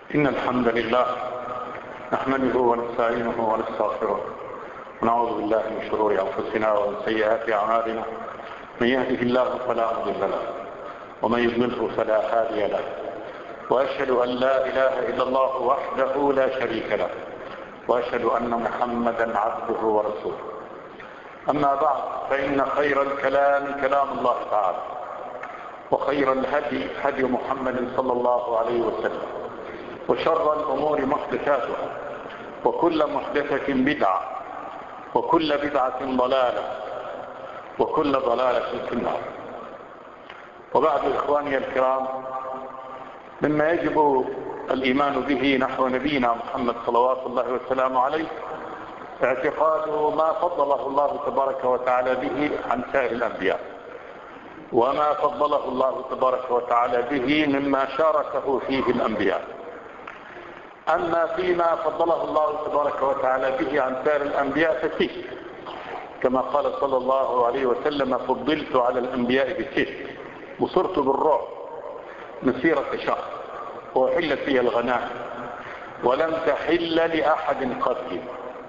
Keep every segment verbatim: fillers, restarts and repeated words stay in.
إن الحمد لله نحمده ونستعينه ونستغفره ونعوذ بالله من شرور أنفسنا ومن سيئات أعمالنا. من يهده الله فلا مضل له ومن يضلله فلا هادي له، وأشهد أن لا إله إلا الله وحده لا شريك له، وأشهد أن محمدا عبده ورسوله. أما بعد، فإن خير الكلام كلام الله تعالى، وخير الهدي هدي محمد صلى الله عليه وسلم، وشر الأمور محدثاتها، وكل محدثة بدعة، وكل بدعة ضلالة، وكل ضلالة في النار. وبعد، إخواني الكرام، مما يجب الإيمان به نحو نبينا محمد صلوات الله وسلامه عليه اعتقاد ما فضله الله تبارك وتعالى به عن سائر الأنبياء، وما فضله الله تبارك وتعالى به مما شاركه فيه الأنبياء. أما فيما فضله الله تبارك وتعالى به عن سائر الأنبياء فسيه، كما قال صلى الله عليه وسلم: فضلت على الأنبياء بسيه، وصرت بالرعب مسيرة شهر، وحلت فيها الغنائم ولم تحل لأحد قبلي،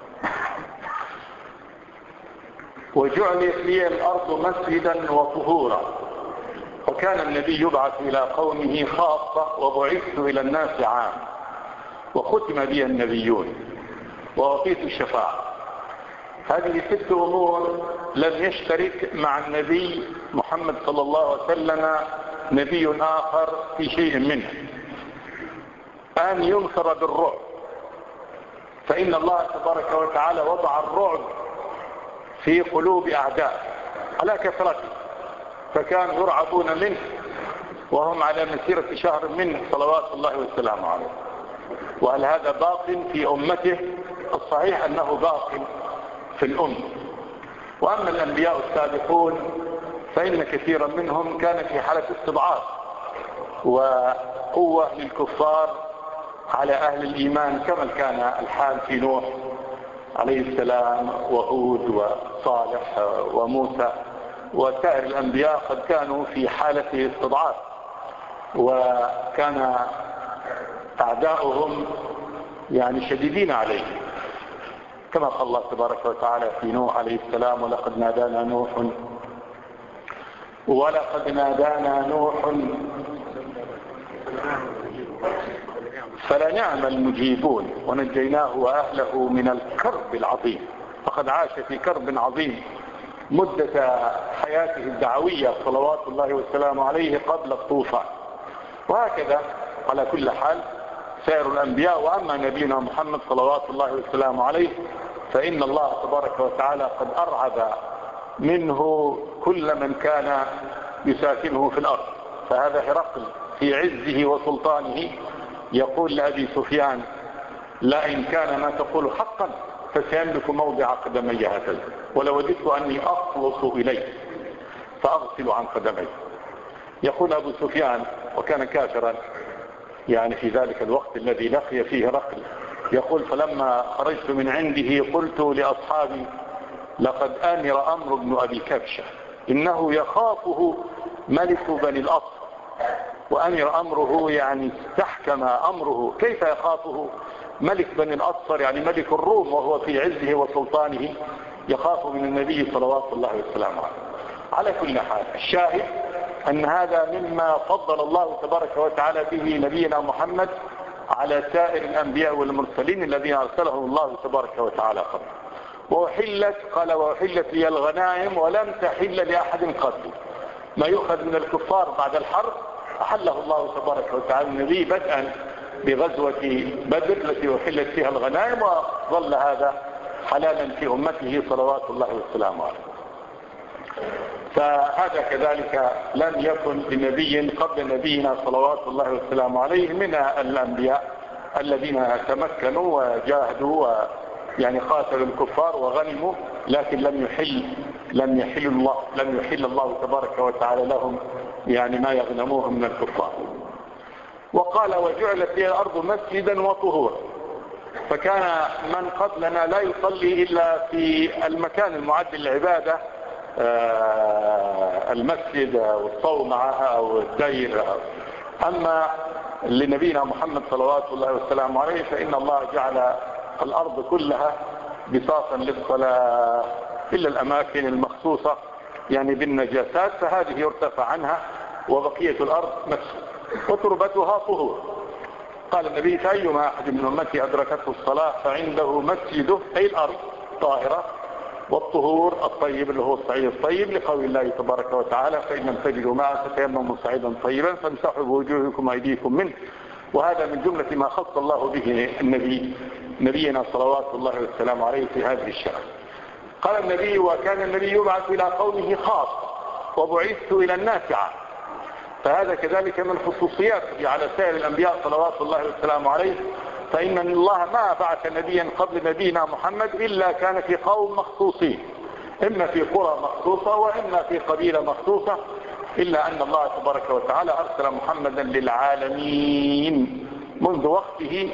وجعلت لي الأرض مسجدا وطهورا. وكان النبي يبعث إلى قومه خاصة، وبعثت إلى الناس عام، وختم بي النبيون، وأعطيت الشفاعة. هذه ست أمور لم يشترك مع النبي محمد صلى الله عليه وسلم نبي آخر في شيء منه. أن ينصر بالرعب، فإن الله تبارك وتعالى وضع الرعب في قلوب أعداء على كثرته، فكانوا يرعبون منه وهم على مسيرة شهر منه صلوات الله والسلام عليه. وهل هذا باق في أمته؟ الصحيح أنه باق في الأمة. وأما الأنبياء السابقون فإن كثيرا منهم كان في حالة استضعاف وقوة للكفار على أهل الإيمان، كما كان الحال في نوح عليه السلام وهود وصالح وموسى، وسائر الأنبياء قد كانوا في حالة استضعاف، وكان أعداؤهم يعني شديدين عليه، كما قال الله تبارك وتعالى في نوح عليه السلام: ولقد نادانا نوح ولقد نادانا نوح فلنعم المجيبون ونجيناه وأهله من الكرب العظيم. فقد عاش في كرب عظيم مدة حياته الدعوية صلوات الله والسلام عليه قبل الطوفان. وهكذا على كل حال سائر الأنبياء. وأما نبينا محمد صلوات الله والسلام عليه فإن الله تبارك وتعالى قد أرعب منه كل من كان يساكنه في الأرض. فهذا هرقل في عزه وسلطانه يقول لأبي سفيان: لئن كان ما تقول حقا فسيملك موضع قدمي هكذا، ولوددت أني أخلص إليه فأغسل عن قدمي. يقول أبو سفيان، وكان كافرا يعني في ذلك الوقت الذي لقي فيه هرقل، يقول: فلما خرجت من عنده قلت لأصحابي: لقد آمر أمر ابن أبي كبشة، إنه يخافه ملك بني الأصفر. وأمر أمره يعني استحكم أمره. كيف يخافه ملك بني الأصفر؟ يعني ملك الروم وهو في عزه وسلطانه يخاف من النبي صلوات الله والسلام عليه. على كل حال، الشاهد أن هذا مما فضل الله تبارك وتعالى به نبينا محمد على سائر الأنبياء والمرسلين الذين أرسلهم الله تبارك وتعالى قبل. وحلت قال: وحلت لي الغنائم ولم تحل لأحد قبل. ما يؤخذ من الكفار بعد الحرب أحله الله تبارك وتعالى النبي، بدءا بغزوة بدر التي أحلت فيها الغنائم، وظل هذا حلالا في أمته صلوات الله والسلام عليه. فهذا كذلك لم يكن لنبي قبل نبينا صلوات الله والسلام عليه من الأنبياء الذين تمكنوا وجاهدوا يعني قاتلوا الكفار وغنموا، لكن لم يحل لم يحل الله لم يحل الله تبارك وتعالى لهم يعني ما يغنموه من الكفار. وقال: وجعلت لي الأرض مسجدا وطهورا. فكان من قبلنا لا يصلي إلا في المكان المعد للعبادة، المسجد والصومعة أو الدير. أما لنبينا محمد صلوات الله والسلام عليه، فإن الله جعل الأرض كلها بساطا للصلاة إلا الأماكن المخصوصة يعني بالنجاسات، فهذه يرتفع عنها وبقية الأرض مسح وتربتها طهور. قال النبي: فأيما أحد من أمتي أدركته الصلاة فعنده مسجده أي الأرض طاهرة، والطهور الطيب اللي هو الصعيد الطيب، لقول الله تبارك وتعالى: فإن لم تجدوا ماء فتيمموا صعيدا طيبا فامسحوا بوجوهكم وأيديكم منه. وهذا من جملة ما خص الله به النبي نبينا صلوات الله والسلام عليه في هذه الشرع. قال النبي: وكان النبي يبعث إلى قومه خاصة وبعثت إلى الناس عامة. فهذا كذلك من خصوصياته على سائر الأنبياء صلوات الله والسلام عليه، فإن الله ما بعث نبيا قبل نبينا محمد إلا كان في قوم مخصوصين، إما في قرى مخصوصة وإما في قبيلة مخصوصة، إلا أن الله تبارك وتعالى أرسل محمدا للعالمين منذ وقته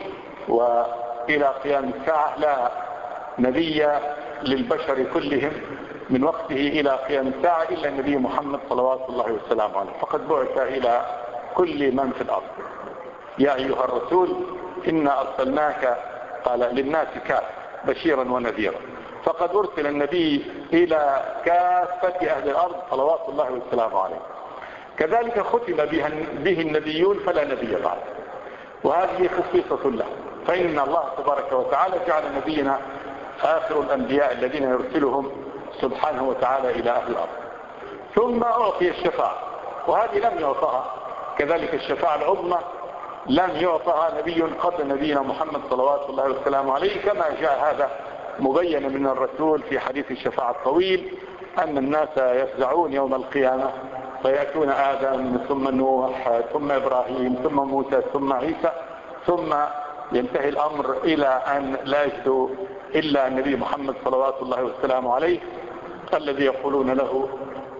وإلى قيام الساعة. لا نبي للبشر كلهم من وقته إلى قيام الساعة إلا النبي محمد صلوات الله والسلام عليه، فقد بعث إلى كل من في الأرض. يا أيها الرسول إنا أرسلناك قال للناس كافة بشيرا ونذيرا، فقد أرسل النبي إلى كافة أهل الأرض صلوات الله والسلام عليه. كذلك ختم به النبيون فلا نبي بعد، وهذه خصيصة له، فإن الله تبارك وتعالى جعل نبينا آخر الأنبياء الذين يرسلهم سبحانه وتعالى إلى أهل الأرض. ثم أعطي الشفاعة، وهذه لم يعطها كذلك الشفاعة العظمى لم يعطها نبي قبل نبينا محمد صلوات الله والسلام عليه، كما جاء هذا مبين من الرسول في حديث الشفاعة الطويل أن الناس يفزعون يوم القيامة فيأتون آدم ثم نوح ثم إبراهيم ثم موسى ثم عيسى، ثم ينتهي الأمر إلى أن لا يجدوا إلا النبي محمد صلوات الله والسلام عليه، الذي يقولون له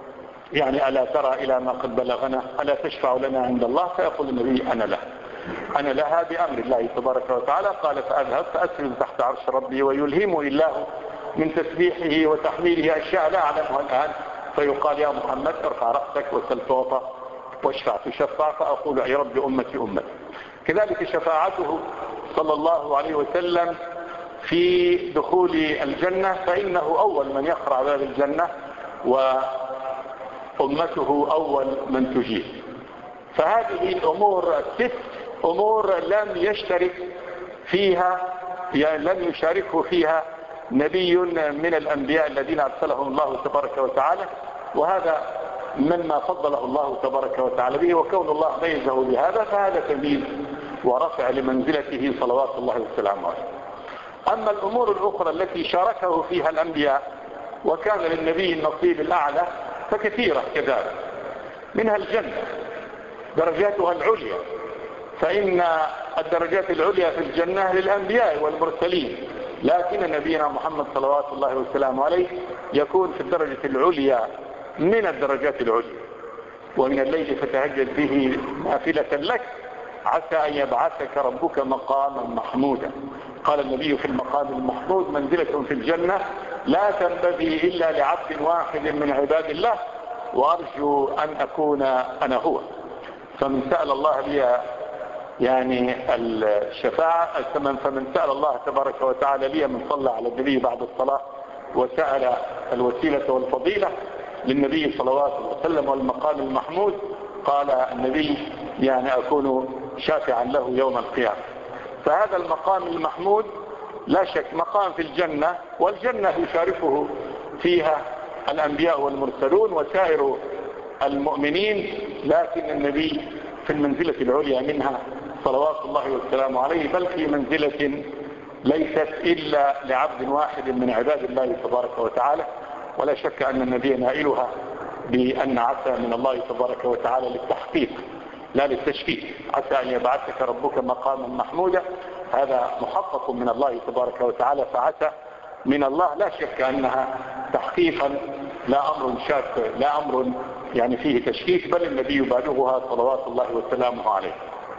يعني ألا ترى إلى ما قد بلغنا، ألا تشفع لنا عند الله؟ فيقول النبي: أنا له أنا لها بأمر الله تبارك وتعالى. قال: فأذهب فأسجد تحت عرش ربي ويلهمني الله من تسبيحه وتحميله أشياء لا أعلمها الآن، فيقال: يا محمد ارفع رأسك وسل تعطى واشفع تشفع، فأقول: يا رب أمتي أمتي. كذلك شفاعته صلى الله عليه وسلم في دخول الجنة، فإنه أول من يقرع باب الجنة وأمته أول من تجيب. فهذه الأمور الست أمور لم يشترك فيها يعني لم يشاركه فيها نبي من الأنبياء الذين أرسلهم الله تبارك وتعالى، وهذا مما فضله الله تبارك وتعالى به، وكون الله ميزه بهذا فهذا تمييز ورفع لمنزلته صلوات الله والسلام عليه. أما الأمور الأخرى التي شاركه فيها الأنبياء وكان للنبي النصيب الأعلى فكثيرة كذلك، منها الجنة درجاتها العليا، فإن الدرجات العليا في الجنة للأنبياء والمرسلين، لكن نبينا محمد صلوات الله والسلام عليه يكون في الدرجة العليا من الدرجات العليا. ومن الليل فتهجد به نافلة لك عسى أن يبعثك ربك مقاما محمودا. قال النبي: في المقام المحمود منزلة في الجنة لا تنبغي إلا لعبد واحد من عباد الله، وأرجو أن أكون أنا هو. فمن سأل الله لي يعني الشفاعة فمن سأل الله تبارك وتعالى لي من صلى على النبي بعد الصلاة وسأل الوسيلة والفضيلة للنبي صلوات الله وسلم والمقام المحمود، قال النبي يعني أكون شافعا له يوم القيامة. فهذا المقام المحمود لا شك مقام في الجنة، والجنة يشاركه فيها الأنبياء والمرسلون وسائر المؤمنين، لكن النبي في المنزلة العليا منها صلوات الله والسلام عليه، بل في منزلة ليست إلا لعبد واحد من عباد الله تبارك وتعالى. ولا شك أن النبي نائلها بأن عسى من الله تبارك وتعالى للتحقيق لا للتشكيك، عسى أن يبعثك ربك مقاما محمودا، هذا محقق من الله تبارك وتعالى، فعسى من الله لا شك أنها تحقيقا لا أمر شاك لا أمر يعني فيه تشكيك، بل النبي يبالغها صلوات الله وسلامه عليه.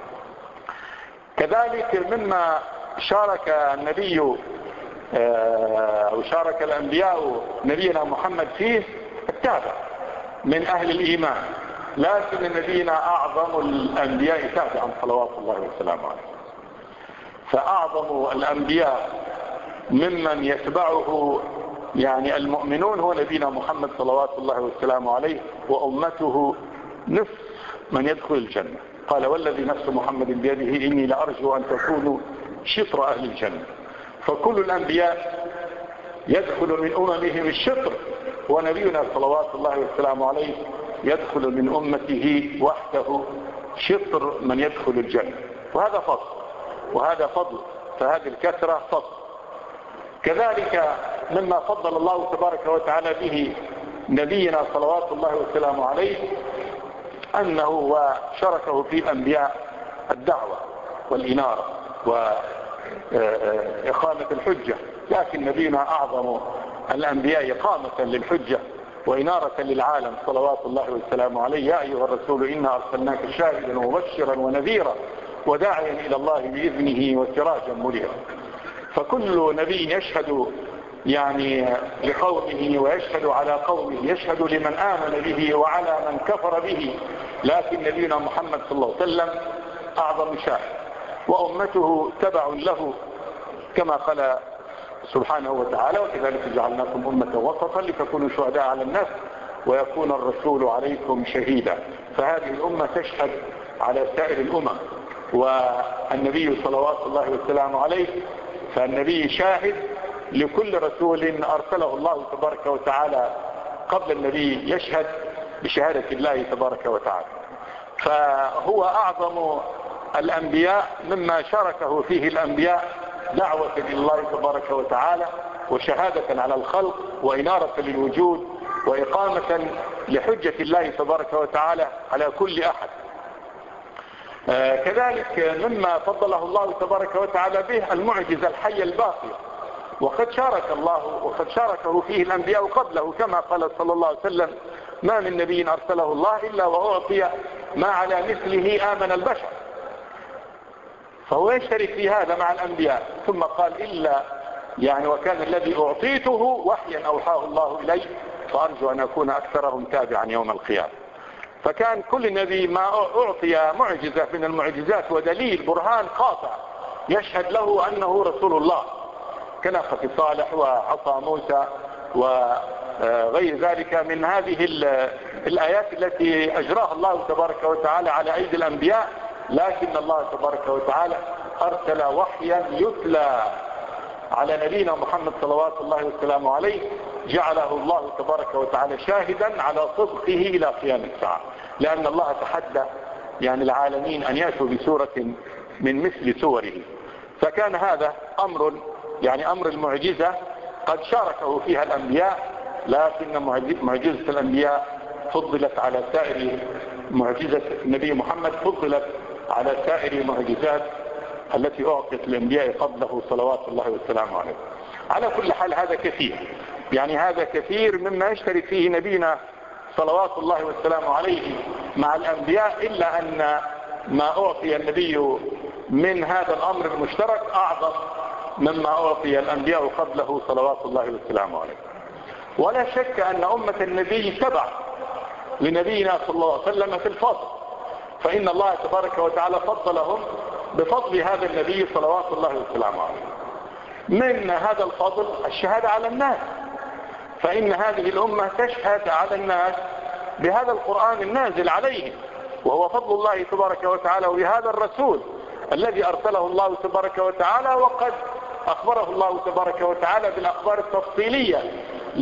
كذلك مما شارك النبي وشارك الأنبياء نبينا محمد فيه التابع من أهل الإيمان، لكن نبينا أعظم الأنبياء تابعا صلوات الله وسلامه عليه. فأعظم الأنبياء ممن يتبعه يعني المؤمنون هو نبينا محمد صلوات الله وسلامه عليه، وأمته نصف من يدخل الجنة. قال والذي نفس محمد بيده إني لأرجو أن تكونوا شطر أهل الجنة. فكل الأنبياء يدخل من أممهم الشطر، ونبينا صلوات الله وسلامه عليه يدخل من أمته وحده شطر من يدخل الجنة. وهذا فضل، وهذا فضل، فهذه الكثرة فضل. كذلك مما فضل الله تبارك وتعالى به نبينا صلوات الله وسلامه عليه أنه وشركه في الأنبياء الدعوة والإنارة وإقامة الحجة. لكن نبينا أعظم الأنبياء إقامة للحجة وإنارة للعالم صلوات الله وسلامه عليه. يا أيها الرسول إنا أرسلناك شاهدا ومبشرا ونذيرا وداعيا إلى الله بإذنه وسراجا منيرا. فكل نبي يشهد يعني لقومه ويشهد على قومه، يشهد لمن آمن به وعلى من كفر به. لكن نبينا محمد صلى الله عليه وسلم أعظم شاهد، وأمته تبع له كما قال سبحانه وتعالى وكذلك جعلناكم أمة وسطا لتكونوا شهداء على الناس ويكون الرسول عليكم شهيدا. فهذه الأمة تشهد على سائر الأمم، والنبي صلوات الله وسلامه عليه فالنبي شاهد لكل رسول أرسله الله تبارك وتعالى قبل النبي، يشهد بشهادة الله تبارك وتعالى. فهو أعظم الأنبياء مما شاركه فيه الأنبياء دعوة إلى الله تبارك وتعالى وشهادة على الخلق وإنارة للوجود وإقامة لحجة الله تبارك وتعالى على كل أحد. آه كذلك مما فضله الله تبارك وتعالى به المعجزة الحية الباقية، وقد شارك الله وقد شاركه فيه الأنبياء قبله كما قال صلى الله عليه وسلم ما من نبي أرسله الله إلا وأعطي ما على مثله آمن البشر. فهو يشترك في هذا مع الأنبياء. ثم قال إلا يعني وكان الذي أعطيته وحيا أوحاه الله إليه فأرجو أن أكون أكثرهم تابعا يوم القيامة. فكان كل نبي ما أعطي معجزة من المعجزات ودليل برهان قاطع يشهد له أنه رسول الله، كناقة صالح وعصا موسى وغير ذلك من هذه الآيات التي أجراها الله تبارك وتعالى على أيدي الأنبياء. لكن الله تبارك وتعالى أرسل وحيا يتلى على نبينا محمد صلوات الله وسلامه عليه، جعله الله تبارك وتعالى شاهدا على صدقه إلى قيام الساعة، لأن الله تحدى يعني العالمين أن يأتوا بسورة من مثل سوره. فكان هذا أمر يعني أمر المعجزة قد شاركه فيها الأنبياء، لكن معجزة الأنبياء فضلت على سائر معجزة النبي محمد فضلت على سائر المعجزات التي أعطت الأنبياء قبله صلوات الله والسلام عليه. على كل حال هذا كثير، يعني هذا كثير مما يشترك فيه نبينا صلوات الله والسلام عليه مع الأنبياء، إلا أن ما أعطي النبي من هذا الأمر المشترك أعظم مما أعطي الأنبياء قبله صلوات الله والسلام عليه. ولا شك أن أمة النبي تبع لنبينا صلى الله عليه وسلم في الفضل، فإن الله تبارك وتعالى فضلهم بفضل هذا النبي صلوات الله والسلام عليه. من هذا الفضل الشهادة على الناس، فإن هذه الأمة تشهد على الناس بهذا القرآن النازل عليهم، وهو فضل الله تبارك وتعالى، وبهذا الرسول الذي أرسله الله تبارك وتعالى، وقد أخبره الله تبارك وتعالى بالأخبار التفصيلية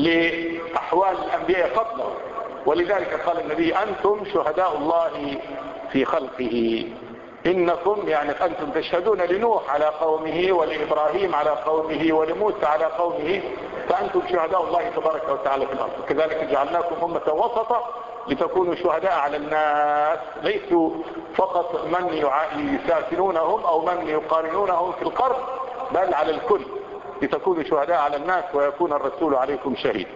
لأحوال الأنبياء قبله. ولذلك قال النبي أنتم شهداء الله في خلقه، إنكم يعني أنتم تشهدون لنوح على قومه ولإبراهيم على قومه ولموسى على قومه، فأنتم شهداء الله تبارك وتعالى في الأرض. كذلك جعلناكم أمة وسطا لتكونوا شهداء على الناس، ليسوا فقط من يسافرونهم أو من يقارنونهم في القرب، بل على الكل لتكونوا شهداء على الناس ويكون الرسول عليكم شهيد.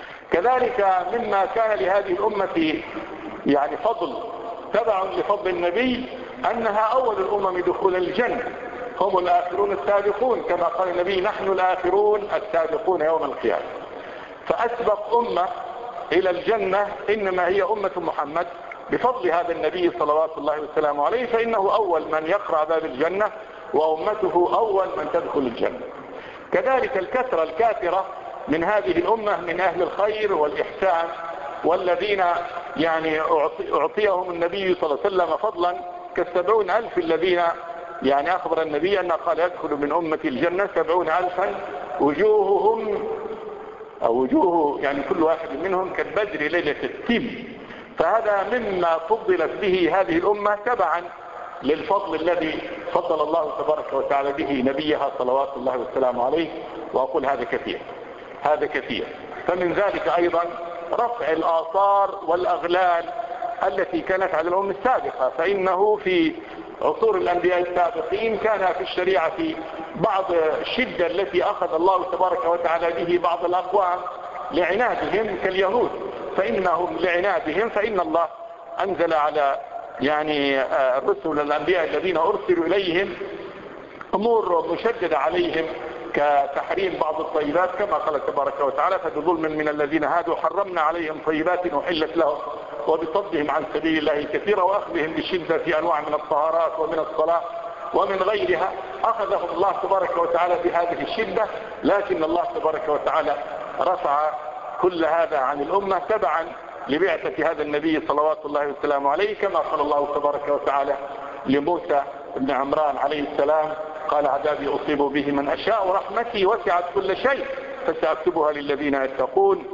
كذلك مما كان لهذه الأمة يعني فضل تبع لفضل النبي أنها أول الأمم دخول الجنة، هم الآخرون السابقون كما قال النبي نحن الآخرون السابقون يوم القيامة. فأسبق أمة إلى الجنة إنما هي أمة محمد بفضل هذا النبي صلوات الله وسلامه عليه، فإنه أول من يقرع باب الجنة وأمته أول من تدخل الجنة. كذلك الكثرة الكاثرة من هذه الأمة من أهل الخير والإحسان، والذين يعني أعطيهم النبي صلى الله عليه وسلم فضلا كالسبعون ألف الذين يعني أخبر النبي أن قال يدخل من أمة الجنة سبعون ألفا وجوههم أو وجوه يعني كل واحد منهم كالبدر ليلة التم. فهذا مما فضلت به هذه الأمة تبعا للفضل الذي فضل الله تبارك وتعالى به نبيها صلوات الله والسلام عليه. وأقول هذا كثير هذا كثير. فمن ذلك أيضا رفع الآثار والأغلال التي كانت على الأمم السابقة، فإنه في عصور الأنبياء السابقين كان في الشريعة في بعض الشدة التي أخذ الله تبارك وتعالى به بعض الأقوام لعنادهم كاليهود، فإنهم لعنادهم فإن الله أنزل على يعني الرسل الأنبياء الذين أرسلوا إليهم أمور مشددة عليهم كتحريم بعض الطيبات كما قال تبارك وتعالى فبظلم من الذين هادوا حرمنا عليهم طيبات أحلت لهم وبصدهم عن سبيل الله كثيرا وأخذهم بشدة في أنواع من الطهارات ومن الصلاة ومن غيرها أخذهم الله تبارك وتعالى بهذه الشدة. لكن الله تبارك وتعالى رفع كل هذا عن الأمة تبعا لبعثة هذا النبي صلوات الله وسلامه عليه، كما قال الله تبارك وتعالى لموسى بن عمران عليه السلام قال عذابي أصيب به من أشاء ورحمتي وسعت كل شيء فسأكتبها للذين يتقون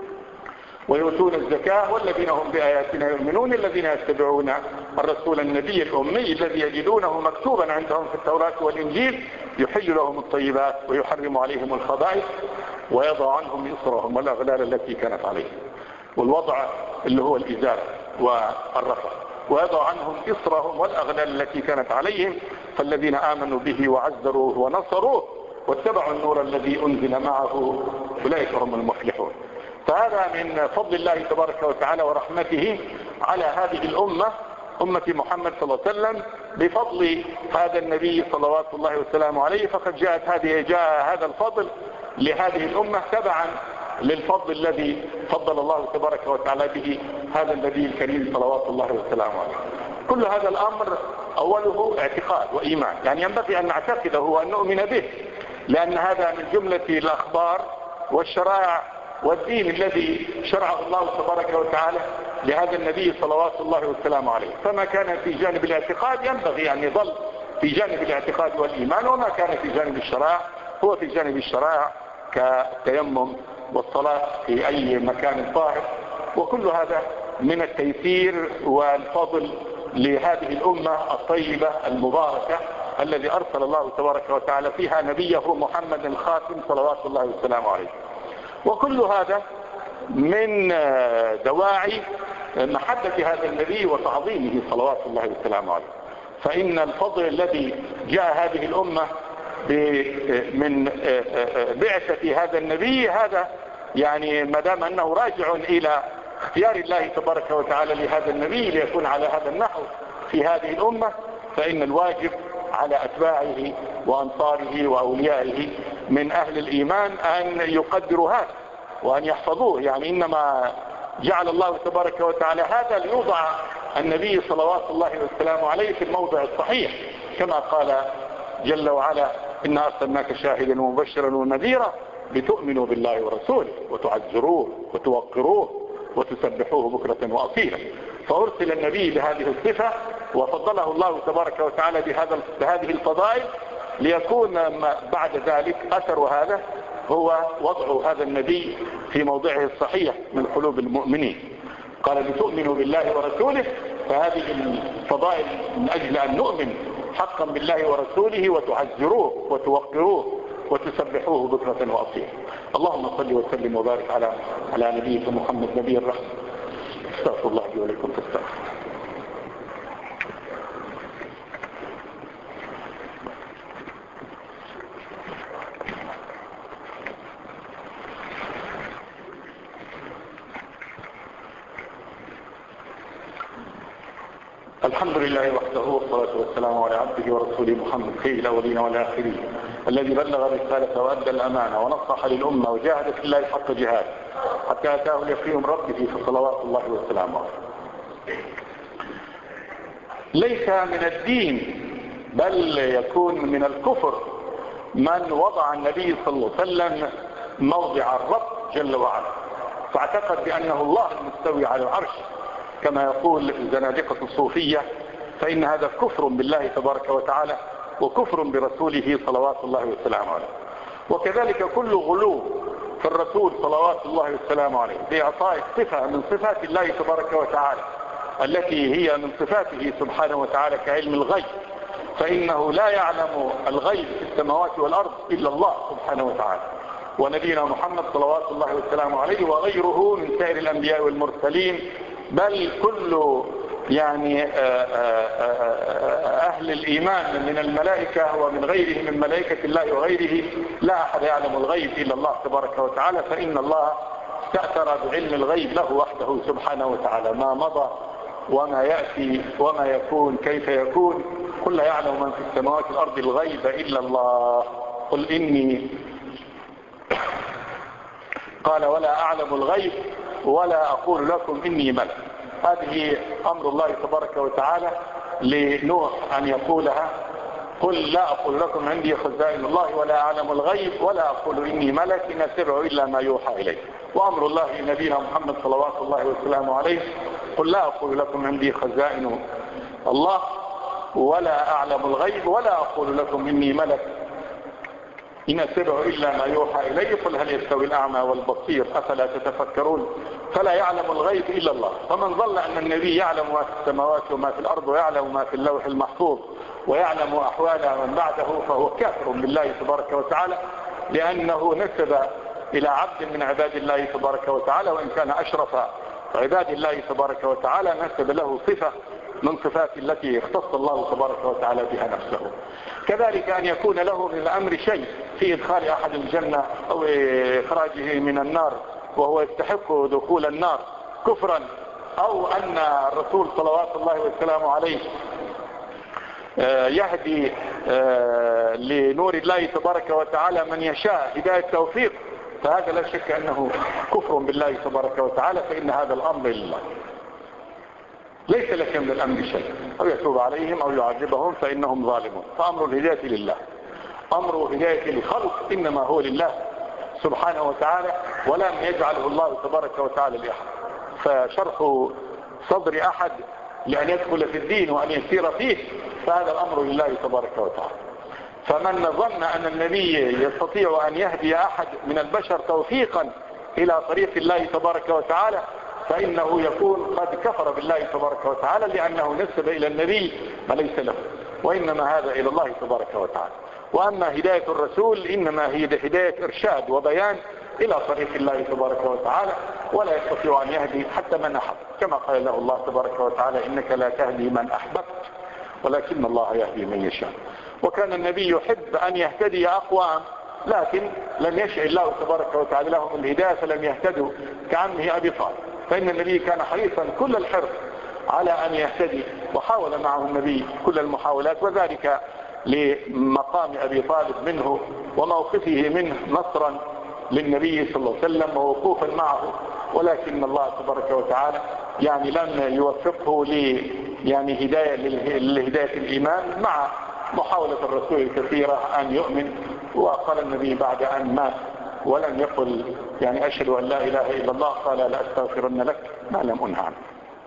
ويؤتون الزكاة والذين هم بآياتنا يؤمنون الذين يتبعون الرسول النبي الأمي الذي يجدونه مكتوبا عندهم في التوراة والإنجيل يحل لهم الطيبات ويحرم عليهم الخبائث ويضع عنهم إصرهم والأغلال التي كانت عليهم، والوضع اللي هو الإزالة والرفع، ويضع عنهم إصرهم والأغلال التي كانت عليهم. فالذين آمنوا به وعزروه ونصروه واتبعوا النور الذي أنزل معه أولئك هم المفلحون. فهذا من فضل الله تبارك وتعالى ورحمته على هذه الأمة أمة محمد صلى الله عليه وسلم بفضل هذا النبي صلوات الله وسلامه عليه. فقد جاءت هذه جاء هذا الفضل لهذه الأمة تبعا للفضل الذي فضل الله تبارك وتعالى به هذا النبي الكريم صلوات الله وسلامه عليه. كل هذا الأمر أوله اعتقاد وإيمان، يعني ينبغي أن نعتقده وأن نؤمن به، لأن هذا من جملة الأخبار والشرائع والدين الذي شرعه الله تبارك وتعالى لهذا النبي صلوات الله والسلام عليه. فما كان في جانب الاعتقاد ينبغي أن يظل في جانب الاعتقاد والإيمان، وما كان في جانب الشرائع هو في جانب الشرائع كالتيمم والصلاة في أي مكان طاهر. وكل هذا من التيسير والفضل لهذه الأمة الطيبة المباركة الذي أرسل الله تبارك وتعالى فيها نبيه محمد الخاتم صلوات الله والسلام عليه. وكل هذا من دواعي محبة هذا النبي وتعظيمه صلوات الله والسلام عليه. فإن الفضل الذي جاء هذه الأمة من بعثة هذا النبي هذا يعني ما دام أنه راجع إلى اختيار الله تبارك وتعالى لهذا النبي ليكون على هذا النحو في هذه الأمة، فإن الواجب على أتباعه وأنصاره وأوليائه من أهل الإيمان أن يقدروا هذا وأن يحفظوه. يعني إنما جعل الله تبارك وتعالى هذا ليوضع النبي صلوات الله والسلام عليه في الموضع الصحيح، كما قال جل وعلا إنا أرسلناك شاهدا ومبشرا ونذيرا لتؤمنوا بالله ورسوله وتعزروه وتوقروه وتسبحوه بكرة وأصيلا. فأرسل النبي بهذه الصفة وفضله الله تبارك وتعالى بهذا بهذه الفضائل ليكون بعد ذلك أثر هذا هو وضع هذا النبي في موضعه الصحيح من قلوب المؤمنين. قال لتؤمنوا بالله ورسوله، فهذه الفضائل من أجل أن نؤمن حقا بالله ورسوله وتعزروه وتوقروه وتسبحوه بكرة وأصيلا. اللهم صل وسلم وبارك على على نبيك محمد نبي الرحمة. استغفر الله لي ولكم فاستغفروا. الحمد لله وحده والصلاة والسلام على عبده ورسوله محمد خير الأولين والآخرين الذي بلغ الرسالة وأدى الأمانة ونصح للأمة وجاهد في الله حق جهاد حتى أتاه اليقين من ربه فصلوات الله وسلامه عليه. ليس من الدين بل يكون من الكفر من وضع النبي صلى الله عليه وسلم موضع الرب جل وعلا، فاعتقد بأنه الله المستوي على العرش كما يقول الزنادقة الصوفية، فإن هذا كفر بالله تبارك وتعالى وكفر برسوله صلوات الله وسلامه عليه. وكذلك كل غلو في الرسول صلوات الله وسلامه عليه بإعطاء صفة من صفات الله تبارك وتعالى التي هي من صفاته سبحانه وتعالى كعلم الغيب، فإنه لا يعلم الغيب في السماوات والأرض إلا الله سبحانه وتعالى، ونبينا محمد صلوات الله وسلامه عليه وغيره من سائر الأنبياء والمرسلين، بل كل يعني أهل الإيمان من الملائكة ومن غيره من ملائكة الله وغيره، لا أحد يعلم الغيب إلا الله تبارك وتعالى، فإن الله استأثر بعلم الغيب له وحده سبحانه وتعالى، ما مضى وما يأتي وما يكون كيف يكون، قل لا يعلم من في السماوات والأرض الغيب إلا الله. قل إني قال ولا أعلم الغيب ولا أقول لكم إني ملك. هذه أمر الله تبارك وتعالى لنوح أن يقولها، قل لا أقول لكم عندي خزائن الله ولا أعلم الغيب ولا أقول إني ملك إن أتبع إلا ما يوحى إلي. وأمر الله لنبينا محمد صلوات الله وسلامه عليه، قل لا أقول لكم عندي خزائن الله ولا أعلم الغيب ولا أقول لكم إني ملك إن أتبع إلا ما يوحى إلي. قل هل يستوي الأعمى والبصير أفلا تتفكرون. فلا يعلم الغيب إلا الله. فمن ظن أن النبي يعلم ما في السماوات وما في الأرض ويعلم ما في اللوح المحفوظ ويعلم أحوال من بعده فهو كافر بالله تبارك وتعالى، لأنه نسب إلى عبد من عباد الله تبارك وتعالى، وإن كان أشرف عباد الله تبارك وتعالى نسب له صفة من صفات التي اختص الله تبارك وتعالى بها نفسه. كذلك أن يكون له من الأمر شيء في إدخال أحد الجنة أو إخراجه من النار وهو يستحق دخول النار كفرا، أو أن الرسول صلوات الله وسلامه عليه يهدي لنور الله تبارك وتعالى من يشاء هداية توفيق، فهذا لا شك أنه كفر بالله تبارك وتعالى، فإن هذا الأمر لله، ليس لك من الأمر شيء، أو يتوب عليهم أو يعذبهم فإنهم ظالمون. فأمر الهداية لله، أمر هداية الخلق إنما هو لله سبحانه وتعالى، ولم يجعله الله تبارك وتعالى لأحد. فشرح صدر أحد لأن يدخل في الدين وأن يسير فيه فهذا الأمر لله تبارك وتعالى. فمن ظن أن النبي يستطيع أن يهدي أحد من البشر توفيقا إلى طريق الله تبارك وتعالى فإنه يكون قد كفر بالله تبارك وتعالى، لأنه نسب إلى النبي ما ليس له، وإنما هذا إلى الله تبارك وتعالى. وأما هداية الرسول إنما هي هداية إرشاد وبيان إلى طريق الله تبارك وتعالى، ولا يستطيع أن يهدي حتى من أحب، كما قال له الله تبارك وتعالى إنك لا تهدي من أحببت ولكن الله يهدي من يشاء. وكان النبي يحب أن يهتدي أقوام، لكن لم يشاء الله تبارك وتعالى لهم الهداية فلم يهتدوا كعمه أبي طالب، فإن النبي كان حريصا كل الحرص على أن يهتدي، وحاول معه النبي كل المحاولات، وذلك لمقام أبي طالب منه وموقفه منه نصرا للنبي صلى الله عليه وسلم ووقوفا معه، ولكن الله تبارك وتعالى يعني لم يوفقه ل يعني هداية لهداية الإيمان، مع محاولة الرسول الكثيرة أن يؤمن. وقال النبي بعد أن مات ولم يقل يعني أشهد أن لا إله إلا الله قال لا أستغفرن لك ما لم أنه عنه.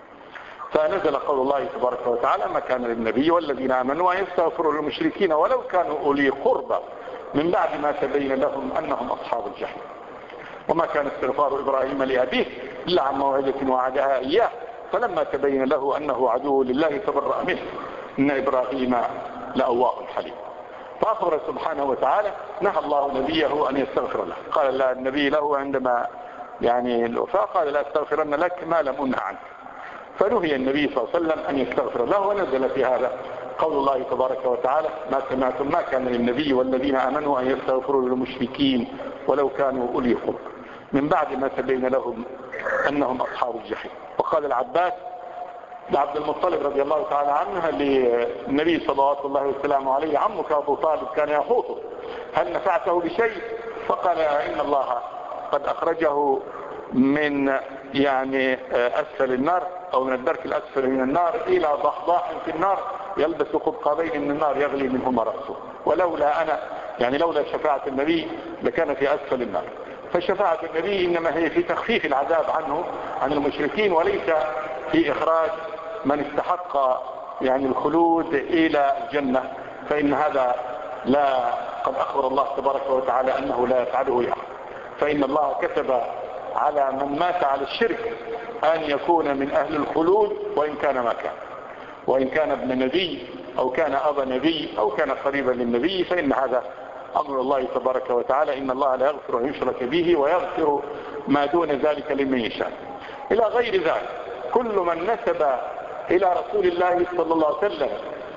فنزل قول الله تبارك وتعالى ما كان للنبي والذين آمنوا أن يستغفروا للمشركين ولو كانوا أولي قربى من بعد ما تبين لهم أنهم أصحاب الجحيم. وما كان استغفار إبراهيم لأبيه إلا عن موعدة وعدها إياه فلما تبين له أنه عدو لله تبرأ منه إن إبراهيم لأواه حليم. فأخبر سبحانه وتعالى نهى الله نبيه أن يستغفر له، قال لا النبي له عندما يعني الوفاة قال لا أستغفرن لك ما لم أنه عنك، فنهي النبي صلى الله عليه وسلم أن يستغفر له. ونزل في هذا قول الله تبارك وتعالى ما سمعتم ما كان للنبي والذين آمنوا أن يستغفروا للمشركين ولو كانوا أولي قربى من بعد ما تبين لهم أنهم أصحاب الجحيم. وقال العباس لعبد المطلب رضي الله تعالى عنه للنبي صلى الله عليه وسلم عليه عمك أبو طالب كان يحوطه هل نفعته بشيء؟ فقال إن الله قد أخرجه من يعني أسفل النار أو من الدرك الأسفل من النار إلى ضحضاح في النار يلبس قبقابين من النار يغلي منهما رأسه. ولولا أنا يعني لولا شفاعة النبي لكان في أسفل النار. فشفاعة النبي إنما هي في تخفيف العذاب عنه عن المشركين، وليس في إخراج من استحق يعني الخلود إلى الجنة، فإن هذا لا قد أخبر الله تبارك وتعالى أنه لا يفعله أحد. فإن الله كتب على من مات على الشرك أن يكون من أهل الخلود وإن كان ما كان، وإن كان ابن نبي أو كان أبا نبي أو كان قريبا للنبي، فإن هذا أمر الله تبارك وتعالى. إن الله لا يغفر أن يشرك به ويغفر ما دون ذلك لمن يشاء. إلى غير ذلك كل من نسب إلى رسول الله صلى الله عليه وسلم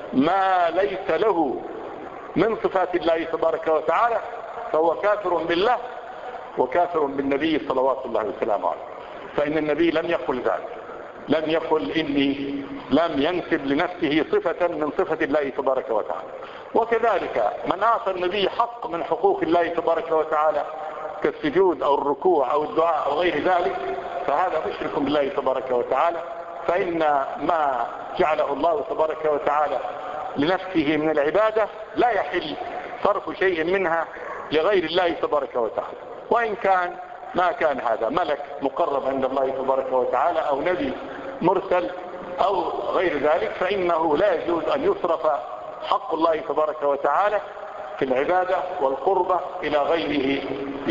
ما ليس له من صفات الله تبارك وتعالى فهو كافر بالله وكافر بالنبي صلوات الله وسلامه عليه. فإن النبي لم يقل ذلك، لم يقل إني لم ينسب لنفسه صفة من صفة الله تبارك وتعالى. وكذلك من أعطى النبي حق من حقوق الله تبارك وتعالى كالسجود أو الركوع أو الدعاء أو غير ذلك فهذا مشرك بالله تبارك وتعالى. فإن ما جعله الله تبارك وتعالى لنفسه من العبادة لا يحل صرف شيء منها لغير الله تبارك وتعالى، وإن كان ما كان هذا ملك مقرب عند الله تبارك وتعالى أو نبي مرسل أو غير ذلك، فإنه لا يجوز أن يصرف حق الله تبارك وتعالى في العبادة والقربة إلى غيره.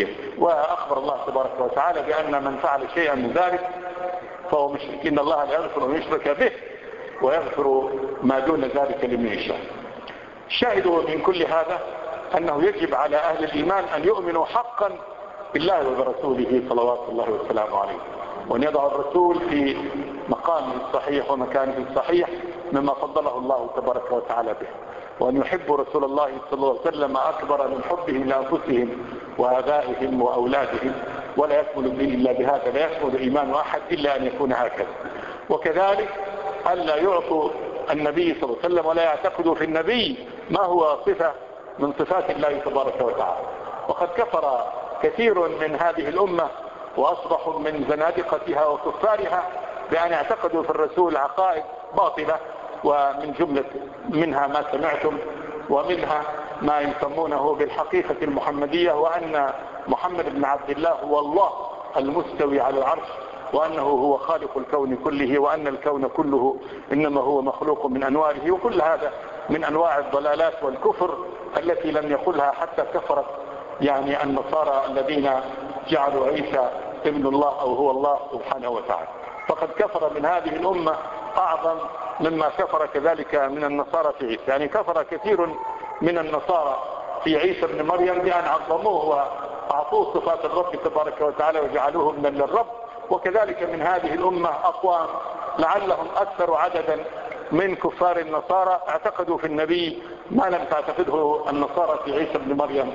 وأخبر الله تبارك وتعالى بأن من فعل شيئا من ذلك فهو مشرك. إن الله لا يغفر أن يشرك به ويغفر ما دون ذلك لمن يشاء. شاهدوا من كل هذا أنه يجب على أهل الإيمان أن يؤمنوا حقا بالله وبرسوله صلوات الله وسلامه عليه، وأن يضع الرسول في مقامه الصحيح ومكانه الصحيح مما فضله الله تبارك وتعالى به، وأن يحبوا رسول الله صلى الله عليه وسلم أكبر من حبهم لأنفسهم وآبائهم وأولادهم، ولا يكمل الدين إلا بهذا، لا يكمل إيمان أحد إلا أن يكون هكذا. وكذلك ألا يعطوا النبي صلى الله عليه وسلم ولا يعتقدوا في النبي ما هو صفة من صفات الله تبارك وتعالى. وقد كفر كثير من هذه الأمة وأصبحوا من زنادقتها وكفارها بأن اعتقدوا في الرسول عقائد باطلة، ومن جملة منها ما سمعتم، ومنها ما يسمونه بالحقيقة المحمدية، وأن محمد بن عبد الله هو الله المستوي على العرش، وأنه هو خالق الكون كله، وأن الكون كله إنما هو مخلوق من أنواره. وكل هذا من أنواع الضلالات والكفر التي لم يقلها حتى كفرت يعني النصارى الذين جعلوا عيسى ابن الله أو هو الله سبحانه وتعالى. فقد كفر من هذه الأمة أعظم مما كفر كذلك من النصارى في عيسى. يعني كفر كثير من النصارى في عيسى ابن مريم بأن عظموه وأعطوه صفات الرب تبارك وتعالى وجعلوه ابنا للرب. وكذلك من هذه الأمة أقوام لعلهم أكثر عددا من كفار النصارى اعتقدوا في النبي ما لم تعتقده النصارى في عيسى ابن مريم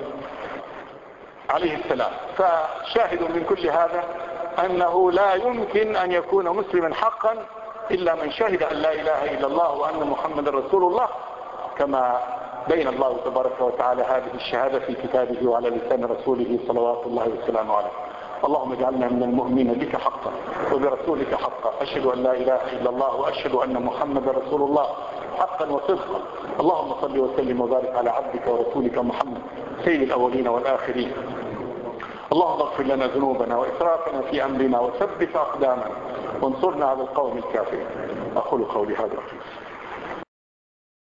عليه السلام. فشاهدوا من كل هذا أنه لا يمكن أن يكون مسلما حقا إلا من شهد أن لا إله إلا الله وأن محمد رسول الله، كما بين الله تبارك وتعالى هذه الشهادة في كتابه وعلى لسان رسوله صلوات الله وسلامه عليه. اللهم اجعلنا من المؤمنين بك حقا وبرسولك حقا، أشهد أن لا إله إلا الله وأشهد أن محمد رسول الله حقا وصدقا. اللهم صل وسلم وبارك على عبدك ورسولك محمد سيد الأولين والآخرين. اللهم اغفر لنا ذنوبنا وإسرافنا في أمرنا وثبت أقدامنا وانصرنا على القوم الكافرين. أقول قولي هذا.